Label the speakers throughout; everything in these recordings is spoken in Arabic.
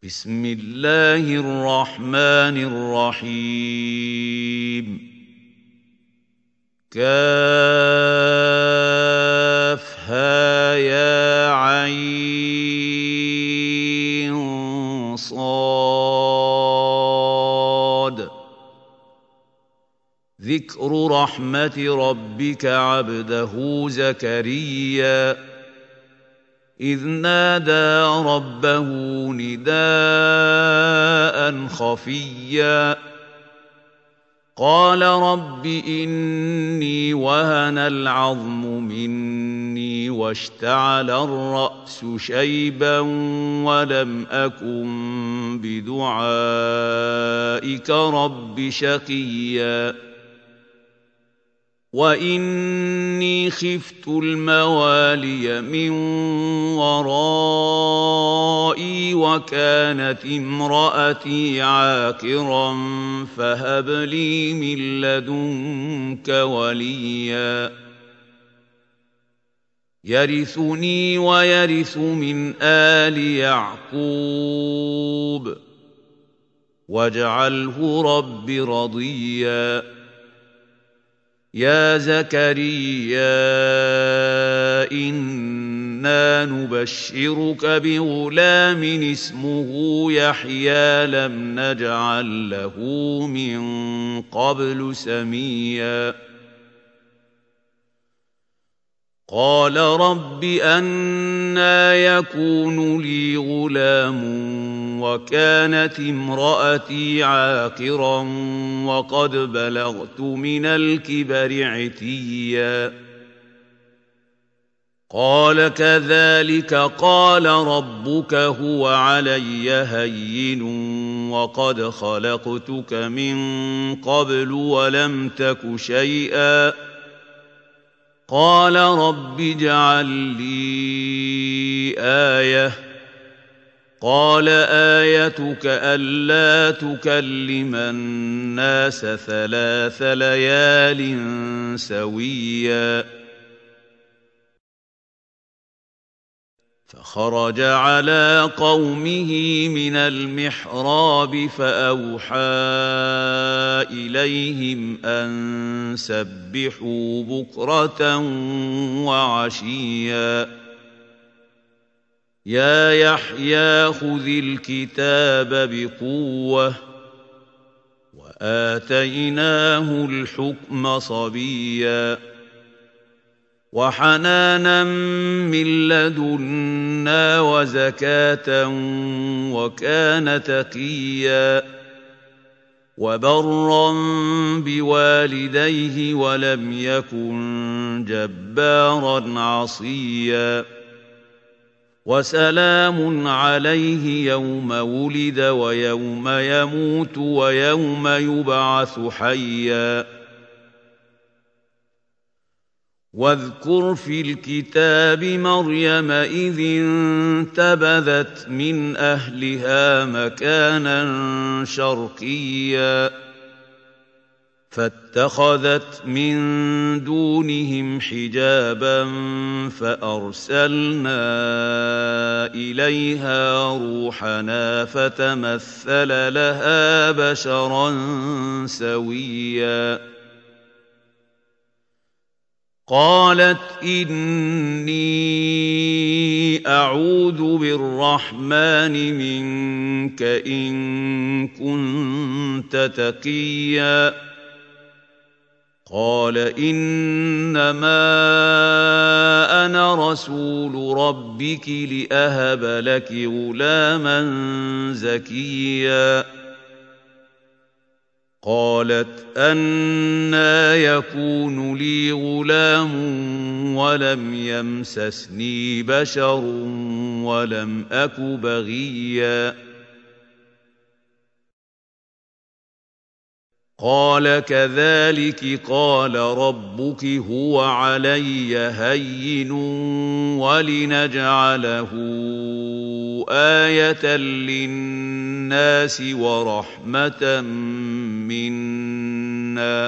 Speaker 1: بسم الله الرحمن الرحيم كافها يا عين صاد ذكر رحمة ربك عبده زكريا إذ نادى ربه نداء خفيا قال رب إني وهن العظم مني واشتعل الرأس شيبا ولم أكن بدعائك رب شقيا وإني خفت الموالي من ورائي وكانت امرأتي عاقرا فهب لي من لدنك وليا يرثني ويرث من آل يعقوب واجعله رب رضيا يا زكريا إنا نبشرك بغلام اسمه يحيى لم نجعل له من قبل سميا قال رب أنى يكون لي غلام وكانت امرأتي عاقرا وقد بلغت من الكبر عتيا قال كذلك قال ربك هو علي هين وقد خلقتك من قبل ولم تك شيئا قال رب اجعل لي آية قال آيتك ألا تكلم الناس 3 ليال سويا فخرج على قومه من المحراب فأوحى إليهم أن سبحوا بكرة وعشيا يا يحيى خذ الكتاب بقوة وآتيناه الحكم صبيا وحنانا من لدنا وزكاة وكان تقيا وبرا بوالديه ولم يكن جبارا عصيا وسلام عليه يوم ولد ويوم يموت ويوم يبعث حيا واذكر في الكتاب مريم إذ انتبذت من أهلها مكانا شرقيا فاتخذت من دونهم حجابا فأرسلنا إليها روحنا فتمثل لها بشرا سويا قالت إني أعوذ بالرحمن منك إن كنت تقيا قال إنما أنا رسول ربك لأهب لك غلاما زكيا قالت أنى يكون لي غلام ولم يمسسني بشر ولم أك بغيا قال كذلك قال ربك هو علي هين ولنجعله آية للناس ورحمة منا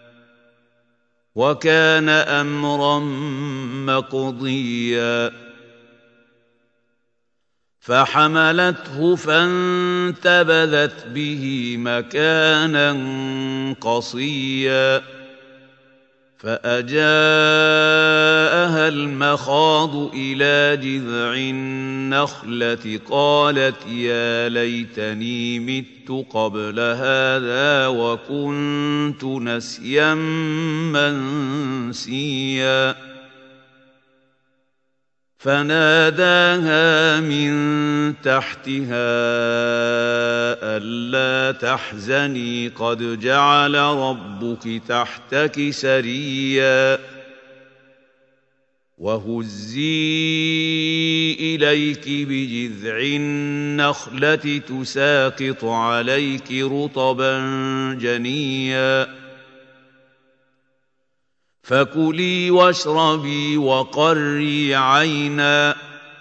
Speaker 1: وكان أمرا مقضيا فحملته فانتبذت به مكانا قصيا فأجاءها المخاض إلى جذع النخلة قالت يا ليتني مت قبل هذا وكنت نسيا منسيا فناداها من تحتها ألا تحزني قد جعل ربك تحتك سريا وهزي إليك بجذع النخلة تساقط عليك رطبا جنيا فكلي واشربي وقري عينا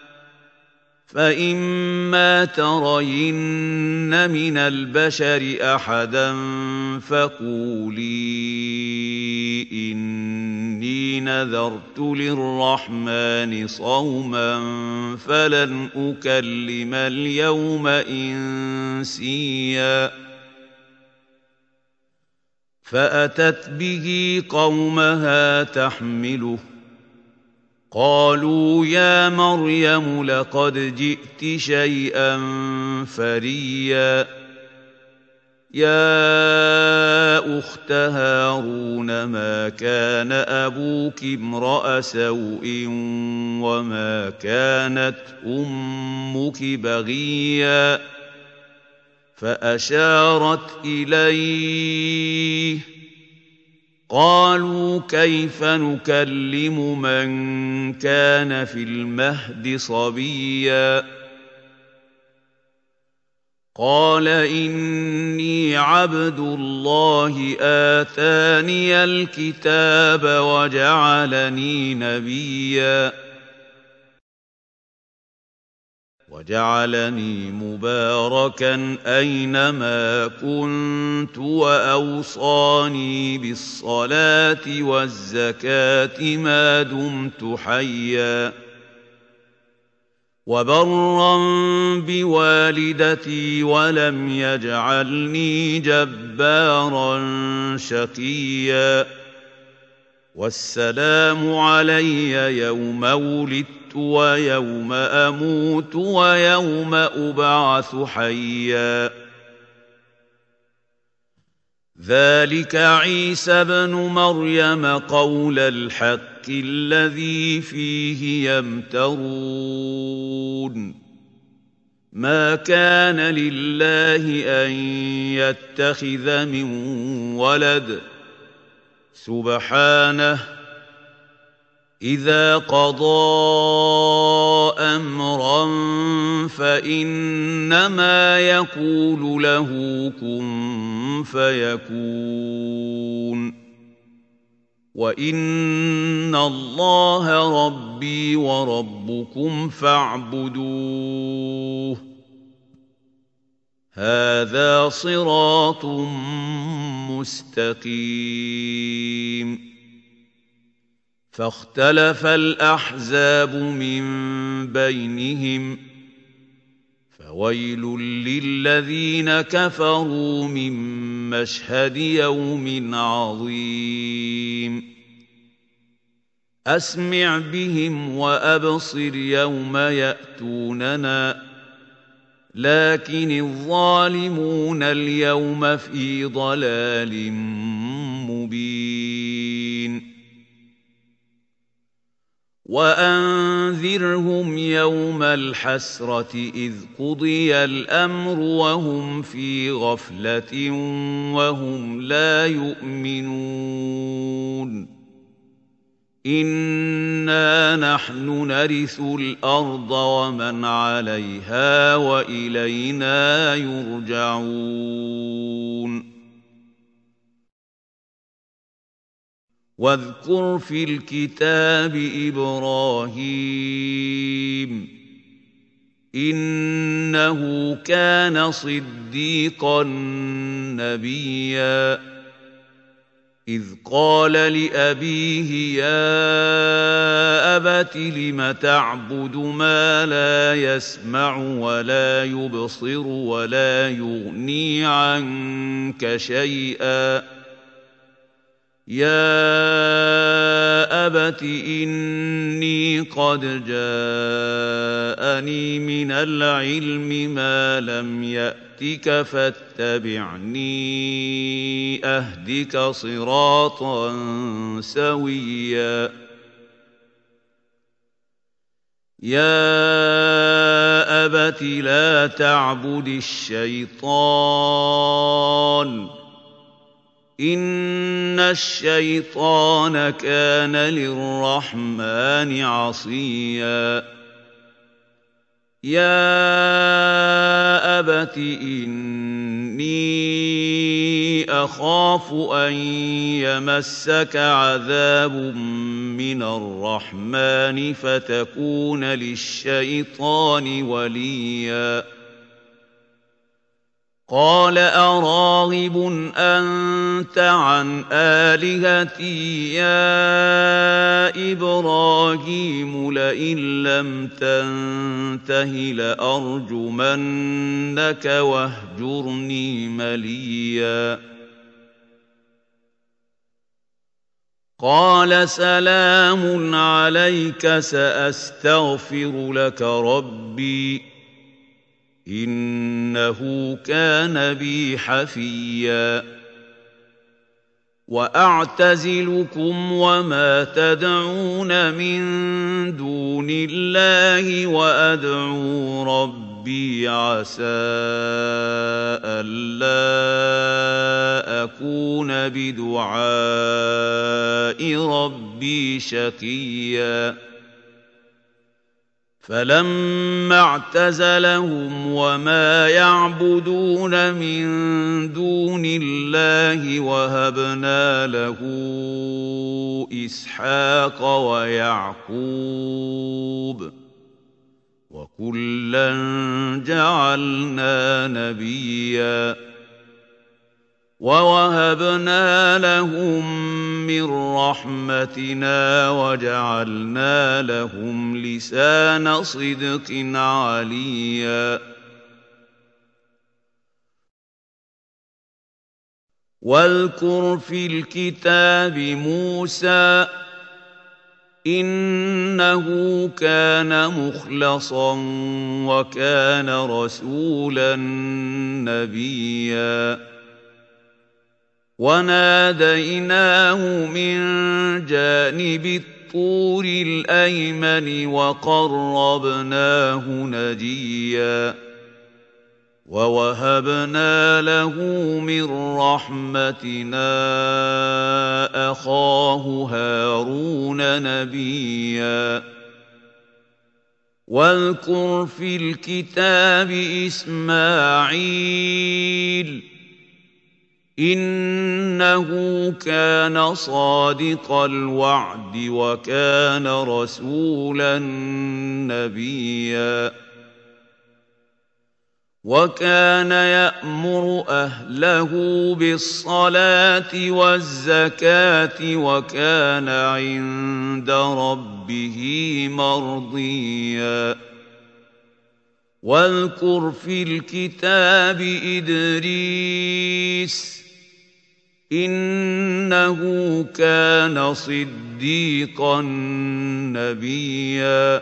Speaker 1: فإما ترين من البشر أحدا فقولي إني نذرت للرحمن صوما فلن أكلم اليوم إنسيا فأتت به قومها تحمله قالوا يا مريم لقد جئت شيئا فريا يا أخت هارون ما كان أبوك امرأ سوء وما كانت أمك بغيا فأشارت إليه قالوا كيف نكلم من كان في المهد صبيا قال إني عبد الله آتاني الكتاب وجعلني نبيا وجعلني مباركا أينما كنت وأوصاني بالصلاة والزكاة ما دمت حيا وبرا بوالدتي ولم يجعلني جبارا شقيا والسلام علي يوم ولدت ويوم أموت ويوم أبعث حيا ذلك عيسى بن مريم قول الحق الذي فيه يمترون ما كان لله أن يتخذ من ولد سبحانه إذا قضى أمرا فإنما يقول له كن فيكون وإن الله ربي وربكم فاعبدوه هذا صراط مستقيم فاختلف الأحزاب من بينهم فويل للذين كفروا من مشهد يوم عظيم أسمع بهم وأبصر يوم يأتوننا لكن الظالمون اليوم في ضلال مبين وأنذرهم يوم الحسرة إذ قضي الأمر وهم في غفلة وهم لا يؤمنون إنا نحن نرث الأرض ومن عليها وإلينا يرجعون واذكر في الكتاب إبراهيم إنه كان صديقا نبيا إذ قال لأبيه يا أبت لم تعبد ما لا يسمع ولا يبصر ولا يغني عنك شيئا يا أبت إني قد جاءني من العلم ما لم يأتك فاتبعني أهدك صراطا سويا يا أبت لا تعبد الشيطان إن الشيطان كان للرحمن عصيا يا أبت إني أخاف أن يمسك عذاب من الرحمن فتكون للشيطان وليا قال أراغب أنت عن آلهتي يا إبراهيم لئن لم تنته لأرجمنك واهجرني مليا قال سلام عليك سأستغفر لك ربي إنه كان بي حفيا وأعتزلكم وما تدعون من دون الله وأدعو ربي عسى ألا أكون بدعاء ربي شقيا فلما اعتزلهم وما يعبدون من دون الله وهبنا له إسحاق ويعقوب وكلا جعلنا نبيا ووهبنا لهم من رحمتنا وجعلنا لهم لسان صدق عليا واذكر في الكتاب موسى إنه كان مخلصا وكان رسولا نبيا وناديناه من جانب الطور الأيمن وقربناه نجيا ووهبنا له من رحمتنا أخاه هارون نبيا واذكر في الكتاب إسماعيل إنه كان صادق الوعد وكان رسولا نبيا وكان يأمر أهله بالصلاة والزكاة وكان عند ربه مرضيا واذكر في الكتاب إدريس إنه كان صديقا نبيا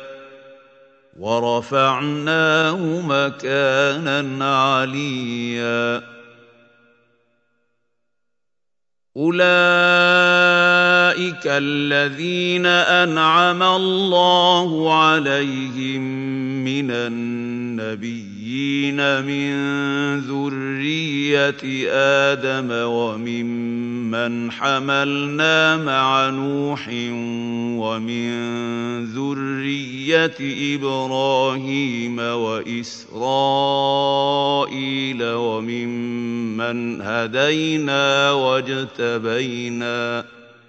Speaker 1: ورفعناه مكانا عليا أولئك الذين أنعم الله عليهم من النبيين من ذرية آدم وممن حملنا مع نوح ومن ذرية إبراهيم وإسرائيل وممن هدينا واجتبينا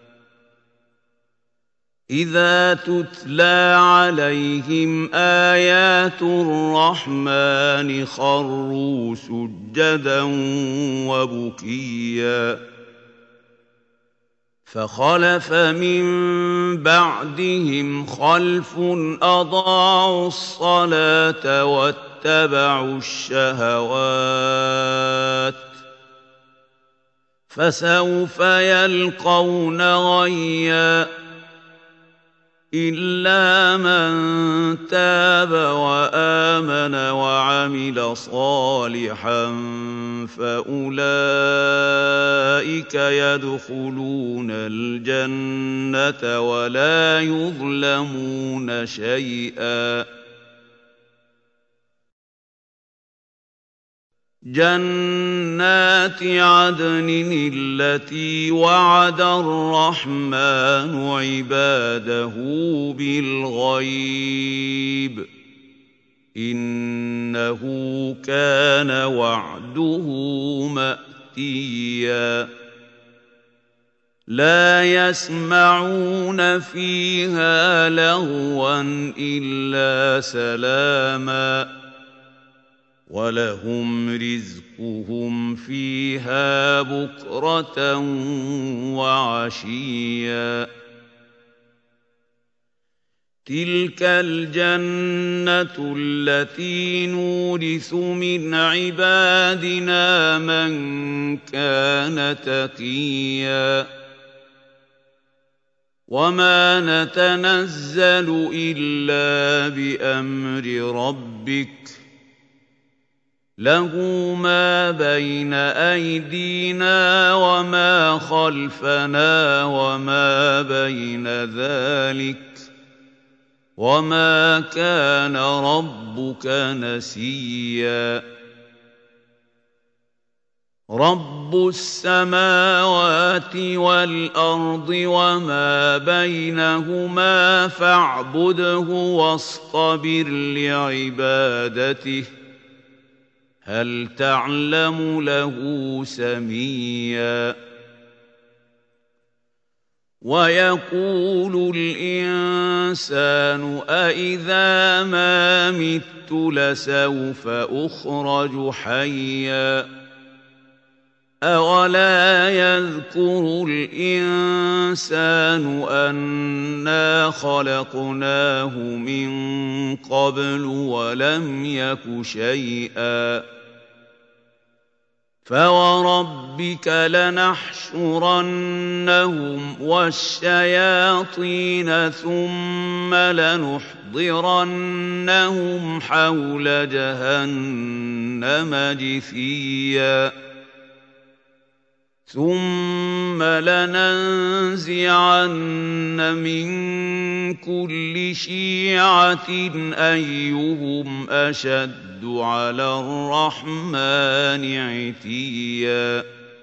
Speaker 1: إذا تتلى عليهم آيات الرحمن خروا سجدا وبكيا فخلف من بعدهم خلف أضاعوا الصلاة واتبعوا الشهوات فسوف يلقون غيا إلا من تاب وآمن وعمل صالحا فأولئك يدخلون الجنة ولا يظلمون شيئا جنات عدن التي وعد الرحمن عباده بالغيب إنه كان وعده مأتيا لا يسمعون فيها لغوا إلا سلاما ولهم رزقهم فيها بكرة وعشيا تلك الجنة التي نورث من عبادنا من كان تقيا وما نتنزل إلا بأمر ربك له ما بين أيدينا وما خلفنا وما بين ذلك وما كان ربك نسيا رب السماوات والأرض وما بينهما فاعبده واصطبر لعبادته هل تعلم له سميا ويقول الإنسان أإذا ما مت لسوف أخرج حيا أولا يذكر الإنسان أنا خلقناه من قبل ولم يك شيئا فوربك لنحشرنهم والشياطين ثم لنحضرنهم حول جهنم جثيا ثم لننزعن من كل شيعة أيهم أشد على الرحمن عتيا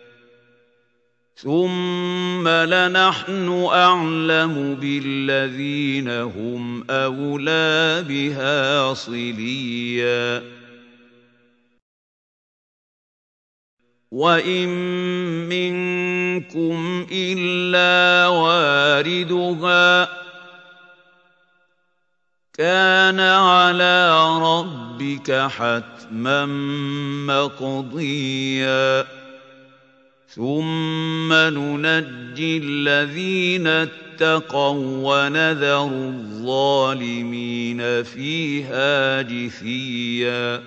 Speaker 1: ثم لنحن أعلم بالذين هم أولى بها صليا وإن منكم إلا واردها كان على ربك حتما مقضيا ثم ننجي الذين اتقوا ونذر الظالمين فيها جثيا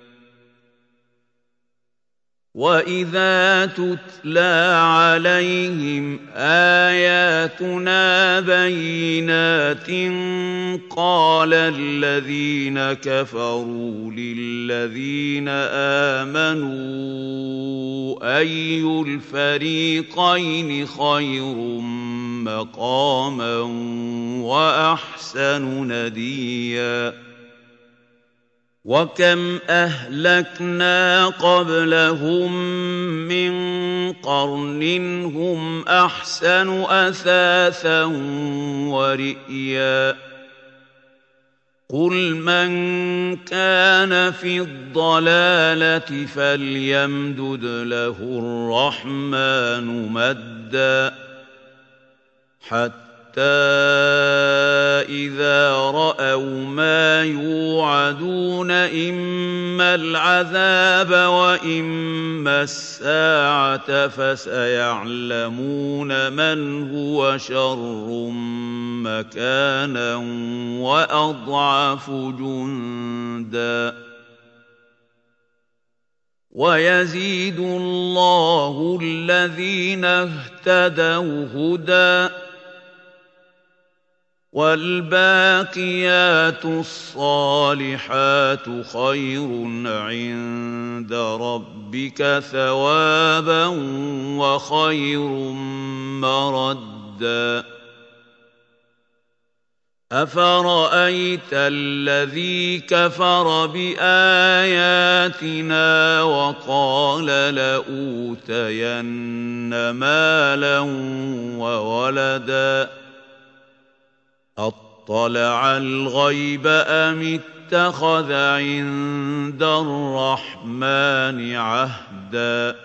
Speaker 1: وإذا تتلى عليهم آياتنا بينات قال الذين كفروا للذين آمنوا أي الفريقين خير مقاما وأحسن نديا وكم أهلكنا قبلهم من قرن هم أحسن أثاثا ورئيا قل من كان في الضلالة فليمدد له الرحمن مدا حتى إذا رأوا ما يوعدون إما العذاب وإما الساعة فسيعلمون من هو شر مكانا وأضعف جندا ويزيد الله الذين اهتدوا هدى والباقيات الصالحات خير عند ربك ثوابا وخير مردا أفرأيت الذي كفر بآياتنا وقال لأوتين مالا وولدا أطلع الغيب أم اتخذ عند الرحمن عهدا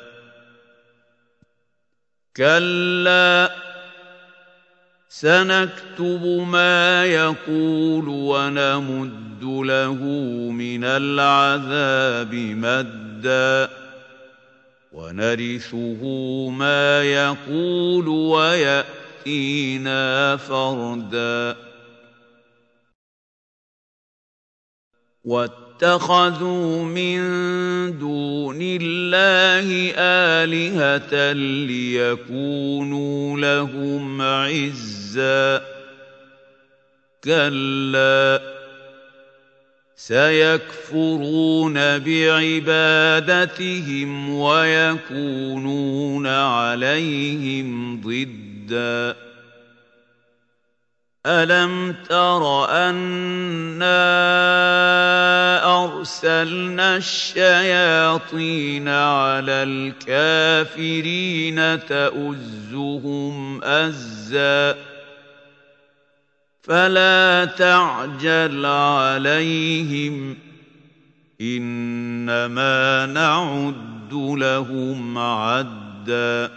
Speaker 1: كلا سنكتب ما يقول ونمد له من العذاب مدا ونرثه ما يقول ويأتينا فردا واتخذوا من دون الله آلهة ليكونوا لهم عزا كلا سيكفرون بعبادتهم ويكونون عليهم ضدا ألم تر أنا أرسلنا الشياطين على الكافرين تؤزهم أزا فلا تعجل عليهم إنما نعد لهم عدا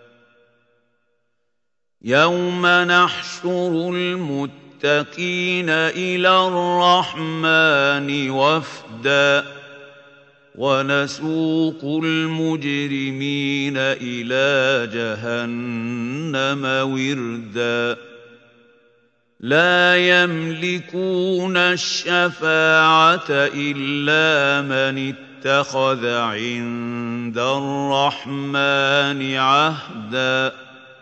Speaker 1: يوم نحشر المتقين إلى الرحمن وفدا ونسوق المجرمين إلى جهنم وردا لا يملكون الشفاعة إلا من اتخذ عند الرحمن عهدا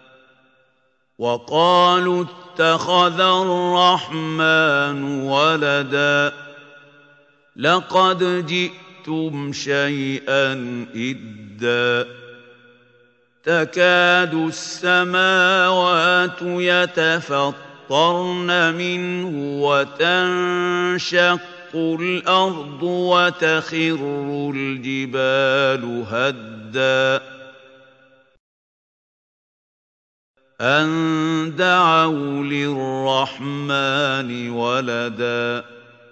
Speaker 1: وقالوا اتخذ الرحمن ولدا لقد جئتم شيئا إدا تكاد السماوات يتفطرن منه وتنشق الأرض وتخر الجبال هدا أن دعوا للرحمن ولدا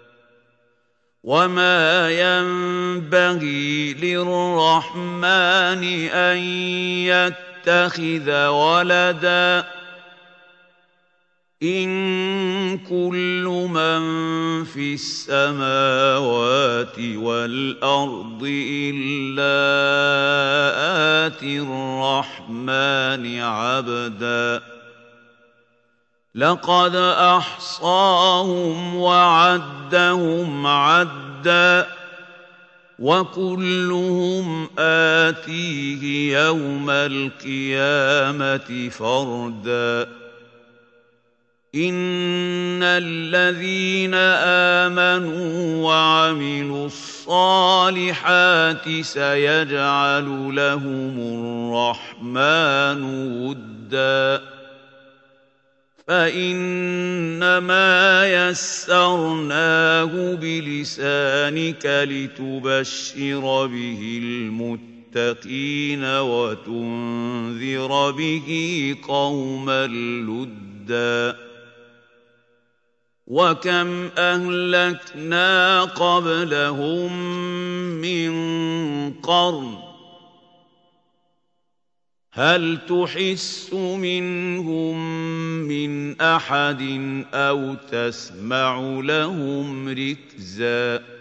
Speaker 1: وما ينبغي للرحمن أن يتخذ ولدا إن كل من في السماوات والأرض إلا آتي الرحمن عبدا لقد أحصاهم وعدهم عدا وكلهم آتيه يوم القيامة فردا إن الذين آمنوا وعملوا الصالحات سيجعل لهم الرحمن ودا فإنما يسرناه بلسانك لتبشر به المتقين وتنذر به قوما لدا وكم أهلكنا قبلهم من قرن هل تحس منهم من أحد أو تسمع لهم ركزا